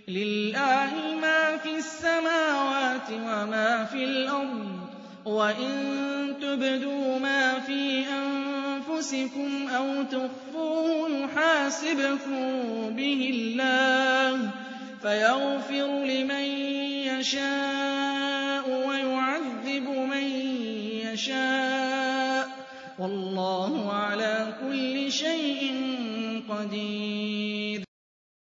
لِلَّهِ مَا فِي السَّمَاوَاتِ وَمَا فِي الْأَرْضِ ۚ وَإِن تُبْدُوا مَا فِي أَنفُسِكُمْ أَوْ تُخْفُوهُ يُحَاسِبْكُم بِهِ اللَّهُ فَيَغْفِرُ لِمَن يَشَاءُ وَيُعَذِّبُ مَن يَشَاءُ ۗ وَاللَّهُ عَلَىٰ كُلِّ شَيْءٍ قَدِيرٌ